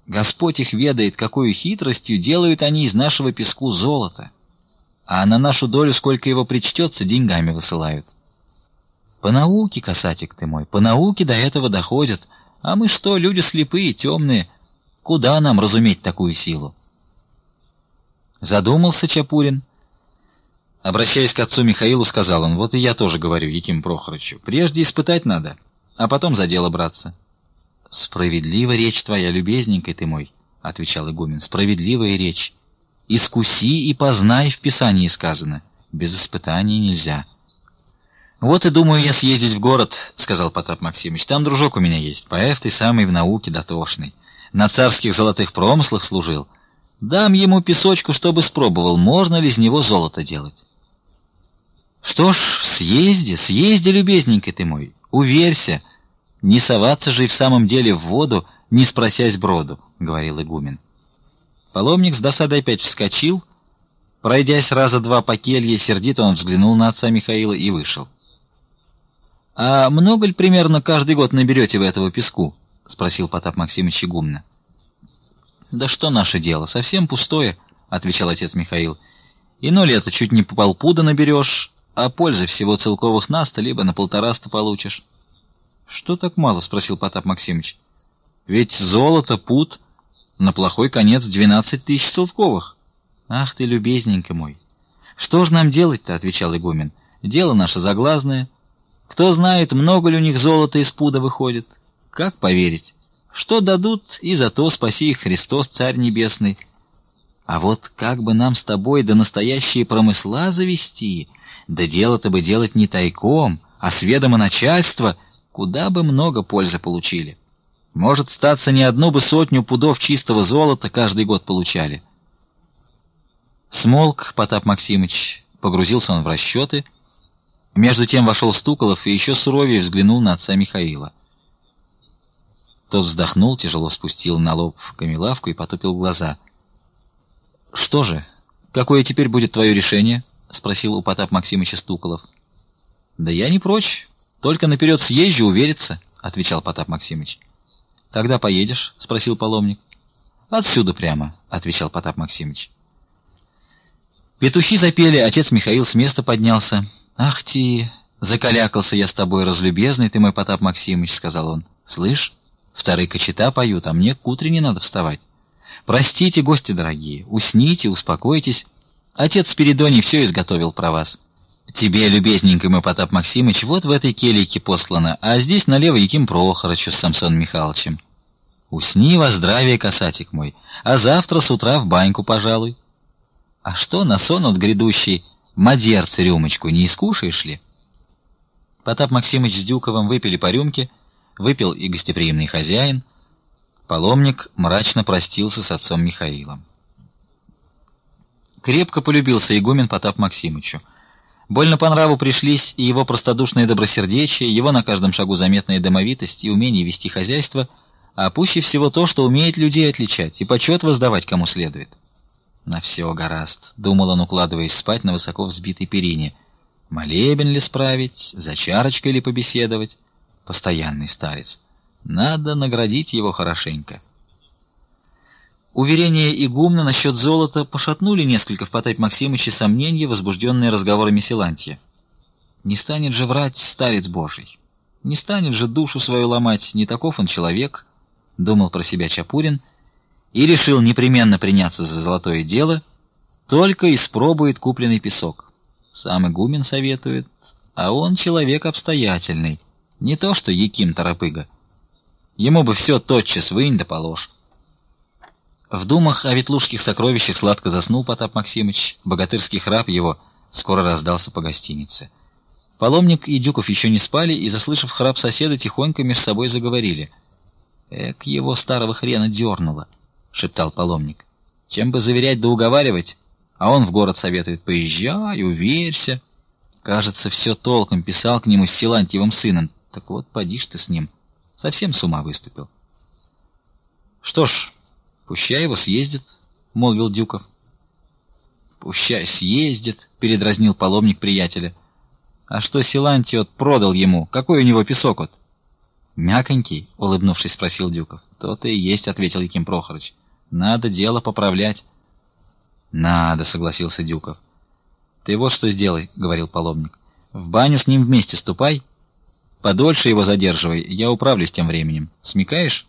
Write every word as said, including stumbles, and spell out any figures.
Господь их ведает, какую хитростью делают они из нашего песку золото, а на нашу долю, сколько его причтется, деньгами высылают. По науке, касатик ты мой, по науке до этого доходят, а мы что, люди слепые, темные, куда нам разуметь такую силу? Задумался Чапурин. Обращаясь к отцу Михаилу, сказал он: вот и я тоже говорю Якиму Прохорычу, прежде испытать надо, а потом за дело браться. Справедлива речь твоя, любезненький ты мой, отвечал игумен. Справедливая речь. Искуси и познай, в Писании сказано. Без испытаний нельзя. Вот и думаю я съездить в город, сказал Потап Максимыч. Там дружок у меня есть, поэт и самый в науке дотошный. На царских золотых промыслах служил. Дам ему песочку, чтобы спробовал, можно ли из него золото делать. Что ж, съезди, съезди, любезненький ты мой. Уверься, не соваться же и в самом деле в воду, не спросясь броду, говорил игумен. Паломник с досадой опять вскочил, пройдясь раза два по келье, сердито он взглянул на отца Михаила и вышел. А много ли примерно каждый год наберете вы этого песку? Спросил Потап Максимыч игумна. Да что наше дело, совсем пустое, отвечал отец Михаил. Ино лето чуть не по полпуда наберешь, а пользы всего целковых наста либо на полтораста получишь. Что так мало? Спросил Потап Максимыч. Ведь золото пуд на плохой конец двенадцать тысяч целковых. Ах ты, любезненький мой. Что ж нам делать-то? Отвечал игумен. Дело наше заглазное. Кто знает, много ли у них золота из пуда выходит? Как поверить? Что дадут, и за то спаси их Христос, Царь Небесный. А вот как бы нам с тобой да настоящие промысла завести, да дело-то бы делать не тайком, а с ведома начальства, куда бы много пользы получили. Может, статься не одну бы сотню пудов чистого золота каждый год получали. Смолк Потап Максимыч, погрузился он в расчеты. Между тем вошел Стуколов и еще суровее взглянул на отца Михаила. Тот вздохнул, тяжело спустил на лоб камелавку и потупил глаза. — Что же, какое теперь будет твое решение? — спросил у Потапа Максимыча Стуколов. — Да я не прочь, только наперед съезжу увериться, — отвечал Потап Максимыч. — Когда поедешь? — спросил паломник. — Отсюда прямо, — отвечал Потап Максимыч. Петухи запели, отец Михаил с места поднялся. — Ах ты, закалякался я с тобой, разлюбезный ты мой Потап Максимыч, — сказал он. — Слышь, вторые кочета поют, а мне к утренне надо вставать. Простите, гости дорогие, усните, успокойтесь. Отец Спиридоний все изготовил про вас. Тебе, любезненький мой Потап Максимыч, вот в этой келейке послано, а здесь налево Яким Прохорычу с Самсоном Михайловичем. Усни во здравие, касатик мой, а завтра с утра в баньку, пожалуй. А что на сон от грядущий, мадерцы рюмочку не искушаешь ли? Потап Максимыч с Дюковым выпили по рюмке, выпил и гостеприимный хозяин. Паломник мрачно простился с отцом Михаилом. Крепко полюбился игумен Потапу Максимычу. Больно по нраву пришлись и его простодушное добросердечие, его на каждом шагу заметная домовитость и умение вести хозяйство, а пуще всего то, что умеет людей отличать и почет воздавать кому следует. На все гораст, думал он, укладываясь спать на высоко взбитой перине. Молебен ли справить, за чарочкой ли побеседовать? Постоянный старец. Надо наградить его хорошенько. Уверения игумна насчет золота пошатнули несколько в Потапе Максимыче сомнения, возбужденные разговорами Силантия. Не станет же врать старец Божий, не станет же душу свою ломать, не таков он человек, думал про себя Чапурин и решил непременно приняться за золотое дело, только испробует купленный песок. Сам игумен советует, а он человек обстоятельный, не то что Яким Торопыга. Ему бы все тотчас вынь да положь. В думах о ветлужских сокровищах сладко заснул Потап Максимыч, богатырский храп его скоро раздался по гостинице. Паломник и Дюков еще не спали, и, заслышав храп соседа, тихонько меж собой заговорили. — Эк, его старого хрена дернуло, — шептал паломник. — Чем бы заверять да уговаривать, а он в город советует: поезжай, уверься. Кажется, все толком писал к нему с Силантьевым сыном. Так вот, поди ж ты с ним. Совсем с ума выступил. — Что ж, пущай его съездит, — молвил Дюков. — Пущай съездит, — передразнил паломник приятеля. — А что Силантий от продал ему? Какой у него песок от? — Мяконький, улыбнувшись, спросил Дюков. То-то и есть, ответил Яким Прохорыч. Надо дело поправлять. Надо, согласился Дюков. Ты вот что сделай, говорил паломник. В баню с ним вместе ступай. Подольше его задерживай, я управлюсь тем временем. Смекаешь?